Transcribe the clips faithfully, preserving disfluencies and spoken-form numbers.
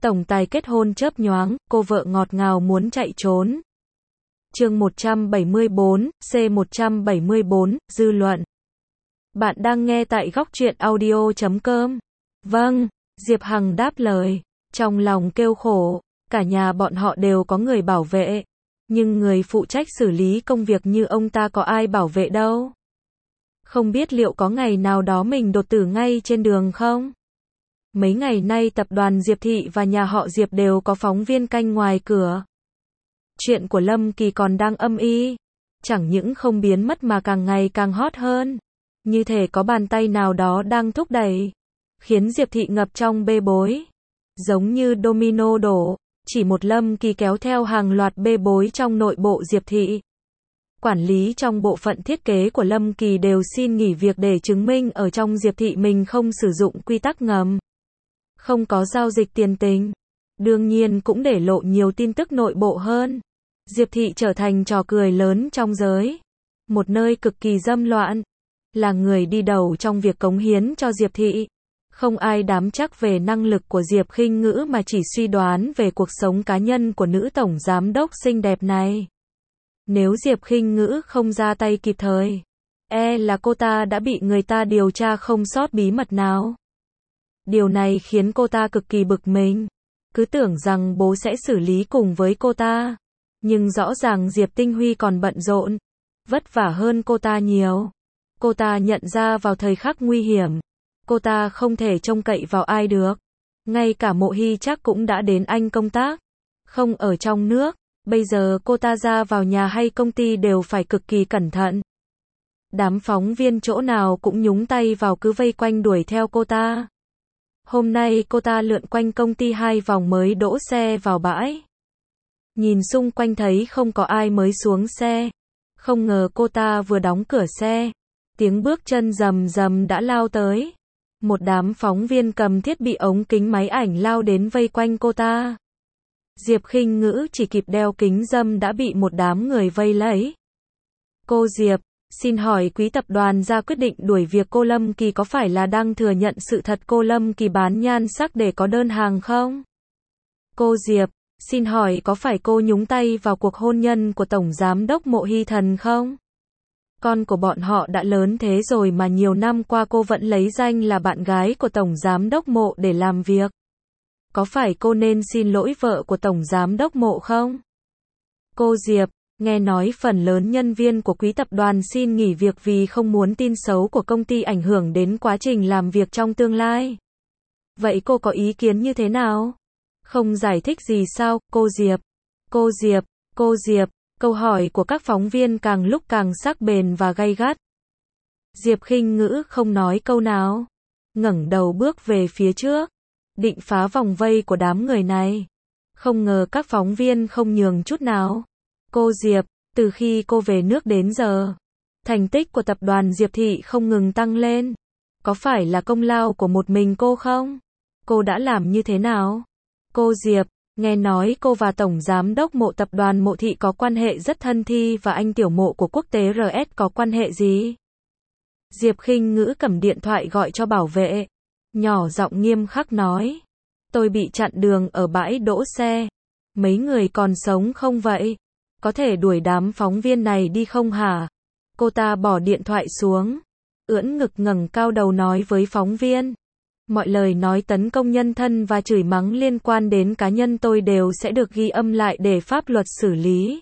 Tổng tài kết hôn chớp nhoáng, cô vợ ngọt ngào muốn chạy trốn. Chương một trăm bảy mươi bốn, C một trăm bảy mươi bốn, dư luận. Bạn đang nghe tại góc truyện audio chấm com. Vâng, Diệp Hằng đáp lời, trong lòng kêu khổ, cả nhà bọn họ đều có người bảo vệ, nhưng người phụ trách xử lý công việc như ông ta có ai bảo vệ đâu. Không biết liệu có ngày nào đó mình đột tử ngay trên đường không? Mấy ngày nay tập đoàn Diệp Thị và nhà họ Diệp đều có phóng viên canh ngoài cửa. Chuyện của Lâm Kỳ còn đang âm y, chẳng những không biến mất mà càng ngày càng hot hơn. Như thể có bàn tay nào đó đang thúc đẩy, khiến Diệp Thị ngập trong bê bối. Giống như domino đổ, chỉ một Lâm Kỳ kéo theo hàng loạt bê bối trong nội bộ Diệp Thị. Quản lý trong bộ phận thiết kế của Lâm Kỳ đều xin nghỉ việc để chứng minh ở trong Diệp Thị mình không sử dụng quy tắc ngầm, không có giao dịch tiền tình. Đương nhiên cũng để lộ nhiều tin tức nội bộ hơn. Diệp Thị trở thành trò cười lớn trong giới, một nơi cực kỳ dâm loạn. Là người đi đầu trong việc cống hiến cho Diệp Thị, không ai dám chắc về năng lực của Diệp Khinh Ngữ mà chỉ suy đoán về cuộc sống cá nhân của nữ tổng giám đốc xinh đẹp này. Nếu Diệp Khinh Ngữ không ra tay kịp thời, e là cô ta đã bị người ta điều tra không sót bí mật nào. Điều này khiến cô ta cực kỳ bực mình, cứ tưởng rằng bố sẽ xử lý cùng với cô ta. Nhưng rõ ràng Diệp Tinh Huy còn bận rộn, vất vả hơn cô ta nhiều. Cô ta nhận ra vào thời khắc nguy hiểm, cô ta không thể trông cậy vào ai được. Ngay cả Mộ Hy chắc cũng đã đến Anh công tác, không ở trong nước. Bây giờ cô ta ra vào nhà hay công ty đều phải cực kỳ cẩn thận. Đám phóng viên chỗ nào cũng nhúng tay vào cứ vây quanh đuổi theo cô ta. Hôm nay cô ta lượn quanh công ty hai vòng mới đỗ xe vào bãi. Nhìn xung quanh thấy không có ai mới xuống xe. Không ngờ cô ta vừa đóng cửa xe, tiếng bước chân rầm rầm đã lao tới. Một đám phóng viên cầm thiết bị ống kính máy ảnh lao đến vây quanh cô ta. Diệp Khinh Ngữ chỉ kịp đeo kính râm đã bị một đám người vây lấy. Cô Diệp, xin hỏi quý tập đoàn ra quyết định đuổi việc cô Lâm Kỳ có phải là đang thừa nhận sự thật cô Lâm Kỳ bán nhan sắc để có đơn hàng không? Cô Diệp, xin hỏi có phải cô nhúng tay vào cuộc hôn nhân của Tổng Giám đốc Mộ Hy Thần không? Con của bọn họ đã lớn thế rồi mà nhiều năm qua cô vẫn lấy danh là bạn gái của Tổng Giám đốc Mộ để làm việc. Có phải cô nên xin lỗi vợ của Tổng Giám đốc Mộ không? Cô Diệp, nghe nói phần lớn nhân viên của quý tập đoàn xin nghỉ việc vì không muốn tin xấu của công ty ảnh hưởng đến quá trình làm việc trong tương lai. Vậy cô có ý kiến như thế nào? Không giải thích gì sao, cô Diệp? Cô Diệp, cô Diệp, câu hỏi của các phóng viên càng lúc càng sắc bén và gay gắt. Diệp Khinh Ngữ không nói câu nào, ngẩng đầu bước về phía trước, định phá vòng vây của đám người này. Không ngờ các phóng viên không nhường chút nào. Cô Diệp, từ khi cô về nước đến giờ, thành tích của tập đoàn Diệp Thị không ngừng tăng lên. Có phải là công lao của một mình cô không? Cô đã làm như thế nào? Cô Diệp, nghe nói cô và Tổng Giám đốc Mộ tập đoàn Mộ Thị có quan hệ rất thân thi và anh tiểu Mộ của quốc tế rờ ét có quan hệ gì? Diệp Khinh Ngữ cầm điện thoại gọi cho bảo vệ, nhỏ giọng nghiêm khắc nói. Tôi bị chặn đường ở bãi đỗ xe. Mấy người còn sống không vậy? Có thể đuổi đám phóng viên này đi không hả? Cô ta bỏ điện thoại xuống, ưỡn ngực ngẩng cao đầu nói với phóng viên. Mọi lời nói tấn công nhân thân và chửi mắng liên quan đến cá nhân tôi đều sẽ được ghi âm lại để pháp luật xử lý.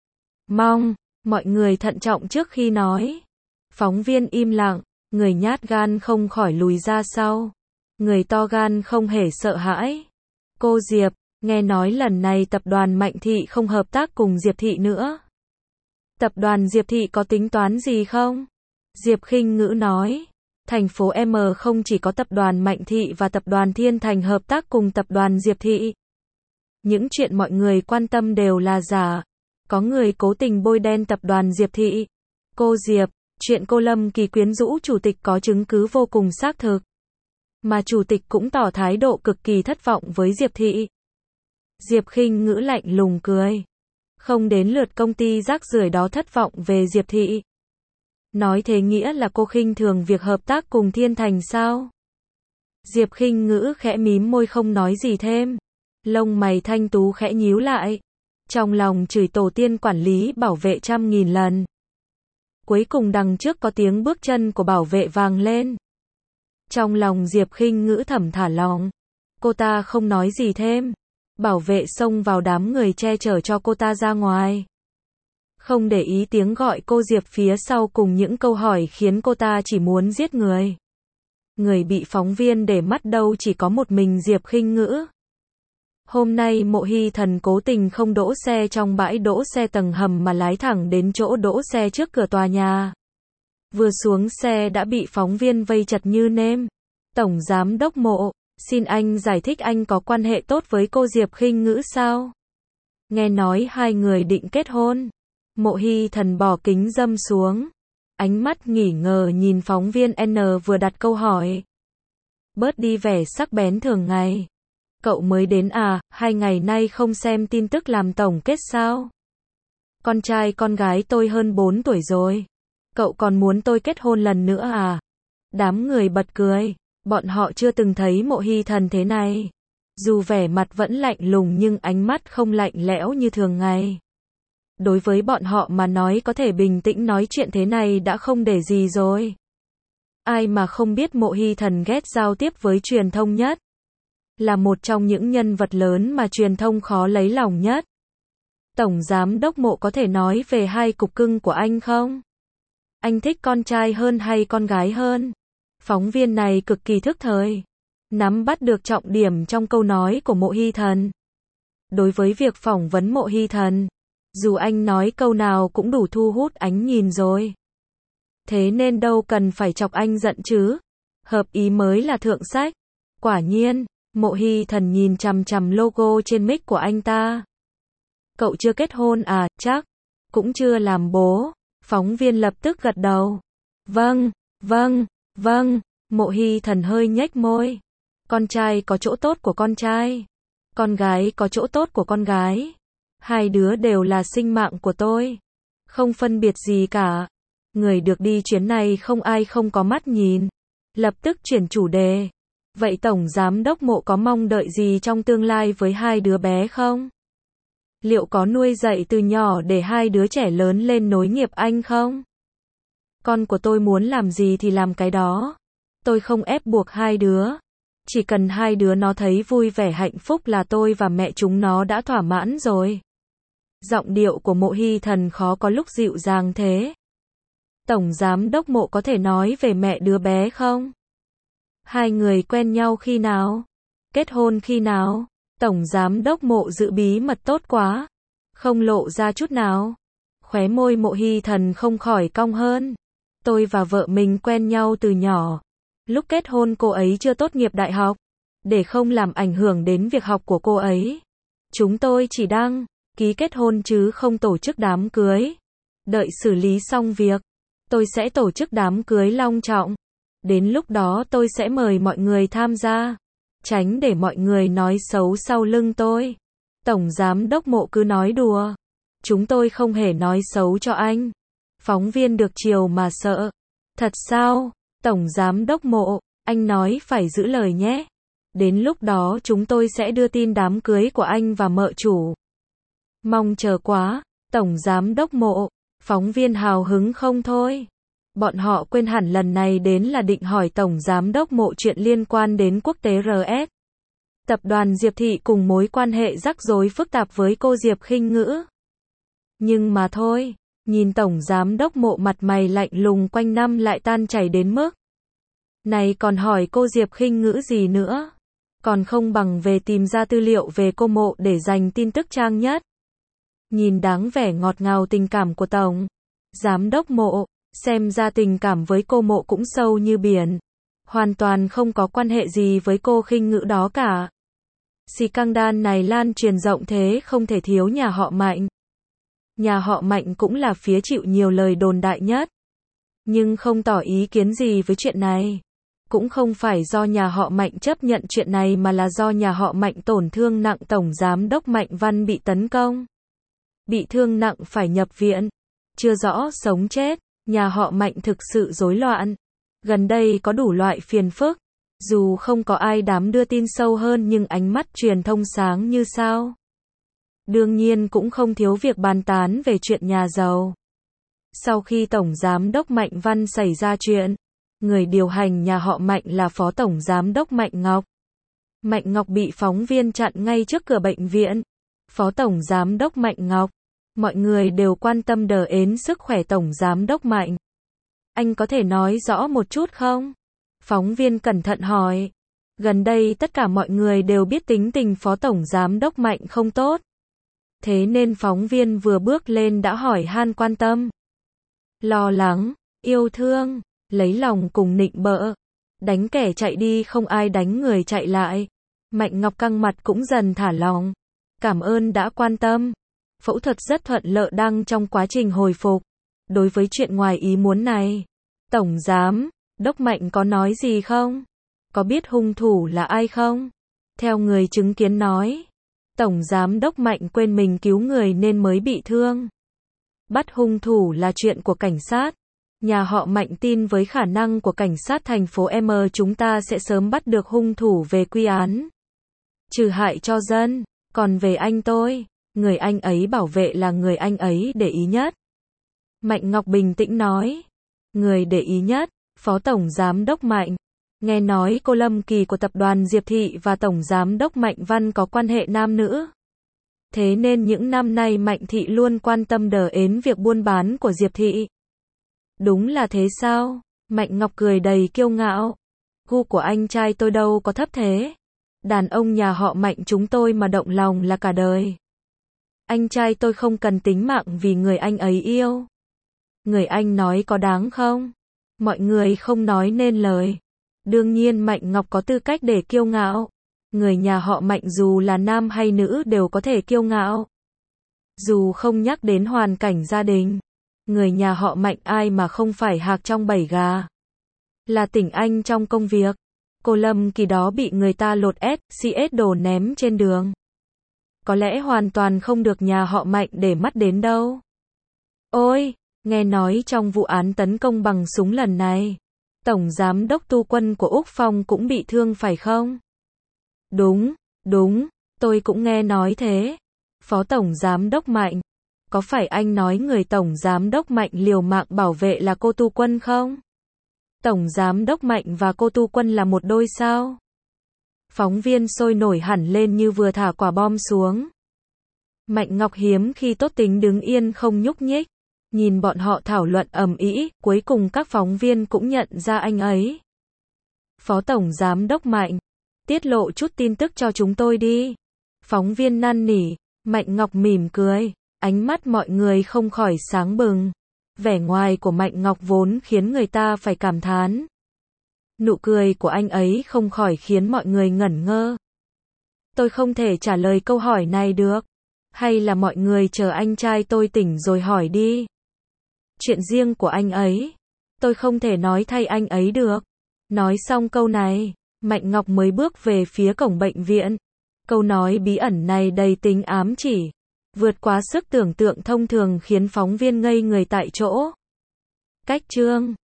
Mong mọi người thận trọng trước khi nói. Phóng viên im lặng, người nhát gan không khỏi lùi ra sau. Người to gan không hề sợ hãi. Cô Diệp, nghe nói lần này tập đoàn Mạnh Thị không hợp tác cùng Diệp Thị nữa. Tập đoàn Diệp Thị có tính toán gì không? Diệp Khinh Ngữ nói. Thành phố M không chỉ có tập đoàn Mạnh Thị và tập đoàn Thiên Thành hợp tác cùng tập đoàn Diệp Thị. Những chuyện mọi người quan tâm đều là giả. Có người cố tình bôi đen tập đoàn Diệp Thị. Cô Diệp, chuyện cô Lâm Kỳ quyến rũ chủ tịch có chứng cứ vô cùng xác thực. Mà chủ tịch cũng tỏ thái độ cực kỳ thất vọng với Diệp Thị. Diệp Khinh Ngữ lạnh lùng cười. Không đến lượt công ty rác rưởi đó thất vọng về Diệp Thị. Nói thế nghĩa là cô khinh thường việc hợp tác cùng Thiên Thành sao? Diệp Khinh Ngữ khẽ mím môi không nói gì thêm. Lông mày Thanh Tú khẽ nhíu lại. Trong lòng chửi tổ tiên quản lý bảo vệ trăm nghìn lần. Cuối cùng đằng trước có tiếng bước chân của bảo vệ vang lên. Trong lòng Diệp Khinh Ngữ thầm thả lỏng. Cô ta không nói gì thêm. Bảo vệ xông vào đám người che chở cho cô ta ra ngoài. Không để ý tiếng gọi cô Diệp phía sau cùng những câu hỏi khiến cô ta chỉ muốn giết người. Người bị phóng viên để mắt đâu chỉ có một mình Diệp Khinh Ngữ. Hôm nay Mộ Hy Thần cố tình không đỗ xe trong bãi đỗ xe tầng hầm mà lái thẳng đến chỗ đỗ xe trước cửa tòa nhà. Vừa xuống xe đã bị phóng viên vây chật như nêm. Tổng Giám đốc Mộ, xin anh giải thích anh có quan hệ tốt với cô Diệp Khinh Ngữ sao? Nghe nói hai người định kết hôn. Mộ Hy Thần bỏ kính râm xuống. Ánh mắt nghỉ ngờ nhìn phóng viên N vừa đặt câu hỏi. Bớt đi vẻ sắc bén thường ngày. Cậu mới đến à, hai ngày nay không xem tin tức làm tổng kết sao? Con trai con gái tôi hơn bốn tuổi rồi. Cậu còn muốn tôi kết hôn lần nữa à? Đám người bật cười. Bọn họ chưa từng thấy Mộ Hy Thần thế này. Dù vẻ mặt vẫn lạnh lùng nhưng ánh mắt không lạnh lẽo như thường ngày. Đối với bọn họ mà nói có thể bình tĩnh nói chuyện thế này đã không để gì rồi. Ai mà không biết Mộ Hy Thần ghét giao tiếp với truyền thông nhất. Là một trong những nhân vật lớn mà truyền thông khó lấy lòng nhất. Tổng Giám đốc Mộ có thể nói về hai cục cưng của anh không? Anh thích con trai hơn hay con gái hơn? Phóng viên này cực kỳ thức thời. Nắm bắt được trọng điểm trong câu nói của Mộ Hy Thần. Đối với việc phỏng vấn Mộ Hy Thần, dù anh nói câu nào cũng đủ thu hút ánh nhìn rồi. Thế nên đâu cần phải chọc anh giận chứ. Hợp ý mới là thượng sách. Quả nhiên, Mộ Hy Thần nhìn chằm chằm logo trên mic của anh ta. Cậu chưa kết hôn à, chắc. Cũng chưa làm bố. Phóng viên lập tức gật đầu. Vâng, vâng, vâng. Mộ Hy Thần hơi nhếch môi. Con trai có chỗ tốt của con trai. Con gái có chỗ tốt của con gái. Hai đứa đều là sinh mạng của tôi. Không phân biệt gì cả. Người được đi chuyến này không ai không có mắt nhìn. Lập tức chuyển chủ đề. Vậy Tổng Giám đốc Mộ có mong đợi gì trong tương lai với hai đứa bé không? Liệu có nuôi dạy từ nhỏ để hai đứa trẻ lớn lên nối nghiệp anh không? Con của tôi muốn làm gì thì làm cái đó. Tôi không ép buộc hai đứa. Chỉ cần hai đứa nó thấy vui vẻ hạnh phúc là tôi và mẹ chúng nó đã thỏa mãn rồi. Giọng điệu của Mộ Hy Thần khó có lúc dịu dàng thế. Tổng Giám đốc Mộ có thể nói về mẹ đứa bé không? Hai người quen nhau khi nào? Kết hôn khi nào? Tổng Giám đốc Mộ giữ bí mật tốt quá. Không lộ ra chút nào. Khóe môi Mộ Hy Thần không khỏi cong hơn. Tôi và vợ mình quen nhau từ nhỏ. Lúc kết hôn cô ấy chưa tốt nghiệp đại học. Để không làm ảnh hưởng đến việc học của cô ấy, chúng tôi chỉ đăng ký kết hôn chứ không tổ chức đám cưới. Đợi xử lý xong việc, tôi sẽ tổ chức đám cưới long trọng. Đến lúc đó tôi sẽ mời mọi người tham gia. Tránh để mọi người nói xấu sau lưng tôi. Tổng Giám đốc Mộ cứ nói đùa. Chúng tôi không hề nói xấu cho anh. Phóng viên được chiều mà sợ. Thật sao? Tổng Giám đốc Mộ, anh nói phải giữ lời nhé. Đến lúc đó chúng tôi sẽ đưa tin đám cưới của anh và mợ chủ. Mong chờ quá. Tổng Giám đốc Mộ, phóng viên hào hứng không thôi. Bọn họ quên hẳn lần này đến là định hỏi Tổng Giám đốc Mộ chuyện liên quan đến quốc tế rờ ét. Tập đoàn Diệp Thị cùng mối quan hệ rắc rối phức tạp với cô Diệp Khinh Ngữ. Nhưng mà thôi, nhìn Tổng Giám đốc Mộ mặt mày lạnh lùng quanh năm lại tan chảy đến mức. Này còn hỏi cô Diệp Khinh Ngữ gì nữa? Còn không bằng về tìm ra tư liệu về cô Mộ để dành tin tức trang nhất. Nhìn đáng vẻ ngọt ngào tình cảm của Tổng Giám đốc Mộ, xem ra tình cảm với cô Mộ cũng sâu như biển. Hoàn toàn không có quan hệ gì với cô Khinh Ngữ đó cả. Scandal này lan truyền rộng thế không thể thiếu nhà họ Mạnh. Nhà họ Mạnh cũng là phía chịu nhiều lời đồn đại nhất. Nhưng không tỏ ý kiến gì với chuyện này. Cũng không phải do nhà họ Mạnh chấp nhận chuyện này mà là do nhà họ Mạnh tổn thương nặng. Tổng Giám đốc Mạnh Văn bị tấn công. Bị thương nặng phải nhập viện. Chưa rõ sống chết. Nhà họ Mạnh thực sự rối loạn. Gần đây có đủ loại phiền phức. Dù không có ai dám đưa tin sâu hơn nhưng ánh mắt truyền thông sáng như sao. Đương nhiên cũng không thiếu việc bàn tán về chuyện nhà giàu. Sau khi Tổng Giám đốc Mạnh Văn xảy ra chuyện, người điều hành nhà họ Mạnh là Phó Tổng Giám đốc Mạnh Ngọc. Mạnh Ngọc bị phóng viên chặn ngay trước cửa bệnh viện. Phó Tổng Giám đốc Mạnh Ngọc. Mọi người đều quan tâm đờ ến sức khỏe Tổng Giám đốc Mạnh. Anh có thể nói rõ một chút không? Phóng viên cẩn thận hỏi. Gần đây tất cả mọi người đều biết tính tình Phó Tổng Giám đốc Mạnh không tốt. Thế nên phóng viên vừa bước lên đã hỏi han quan tâm. Lo lắng, yêu thương, lấy lòng cùng nịnh bợ. Đánh kẻ chạy đi không ai đánh người chạy lại. Mạnh Ngọc căng mặt cũng dần thả lỏng. Cảm ơn đã quan tâm. Phẫu thuật rất thuận lợi đang trong quá trình hồi phục. Đối với chuyện ngoài ý muốn này, Tổng Giám đốc Mạnh có nói gì không? Có biết hung thủ là ai không? Theo người chứng kiến nói, Tổng Giám đốc Mạnh quên mình cứu người nên mới bị thương. Bắt hung thủ là chuyện của cảnh sát. Nhà họ Mạnh tin với khả năng của cảnh sát thành phố M chúng ta sẽ sớm bắt được hung thủ về quy án. Trừ hại cho dân. Còn về anh tôi, người anh ấy bảo vệ là người anh ấy để ý nhất. Mạnh Ngọc bình tĩnh nói. Người để ý nhất, Phó Tổng Giám đốc Mạnh. Nghe nói cô Lâm Kỳ của tập đoàn Diệp Thị và Tổng Giám đốc Mạnh Văn có quan hệ nam nữ. Thế nên những năm nay Mạnh Thị luôn quan tâm đờ ến việc buôn bán của Diệp Thị. Đúng là thế sao? Mạnh Ngọc cười đầy kiêu ngạo. Gu của anh trai tôi đâu có thấp thế. Đàn ông nhà họ Mạnh chúng tôi mà động lòng là cả đời. Anh trai tôi không cần tính mạng vì người anh ấy yêu. Người anh nói có đáng không? Mọi người không nói nên lời. Đương nhiên Mạnh Ngọc có tư cách để kiêu ngạo. Người nhà họ Mạnh dù là nam hay nữ đều có thể kiêu ngạo. Dù không nhắc đến hoàn cảnh gia đình, người nhà họ Mạnh ai mà không phải hạc trong bầy gà. Là tỉnh anh trong công việc. Cô Lâm Kỳ đó bị người ta lột ét xê ét đồ ném trên đường. Có lẽ hoàn toàn không được nhà họ Mạnh để mắt đến đâu. Ôi, nghe nói trong vụ án tấn công bằng súng lần này, Tổng Giám đốc Tu Quân của Úc Phong cũng bị thương phải không? Đúng, đúng, tôi cũng nghe nói thế. Phó Tổng Giám đốc Mạnh, có phải anh nói người Tổng Giám đốc Mạnh liều mạng bảo vệ là cô Tu Quân không? Tổng Giám đốc Mạnh và cô Tu Quân là một đôi sao? Phóng viên sôi nổi hẳn lên như vừa thả quả bom xuống. Mạnh Ngọc hiếm khi tốt tính đứng yên không nhúc nhích. Nhìn bọn họ thảo luận ầm ĩ, cuối cùng các phóng viên cũng nhận ra anh ấy. Phó Tổng Giám đốc Mạnh, tiết lộ chút tin tức cho chúng tôi đi. Phóng viên năn nỉ. Mạnh Ngọc mỉm cười. Ánh mắt mọi người không khỏi sáng bừng. Vẻ ngoài của Mạnh Ngọc vốn khiến người ta phải cảm thán. Nụ cười của anh ấy không khỏi khiến mọi người ngẩn ngơ. Tôi không thể trả lời câu hỏi này được. Hay là mọi người chờ anh trai tôi tỉnh rồi hỏi đi. Chuyện riêng của anh ấy, tôi không thể nói thay anh ấy được. Nói xong câu này, Mạnh Ngọc mới bước về phía cổng bệnh viện. Câu nói bí ẩn này đầy tính ám chỉ, vượt quá sức tưởng tượng thông thường khiến phóng viên ngây người tại chỗ. Cách chương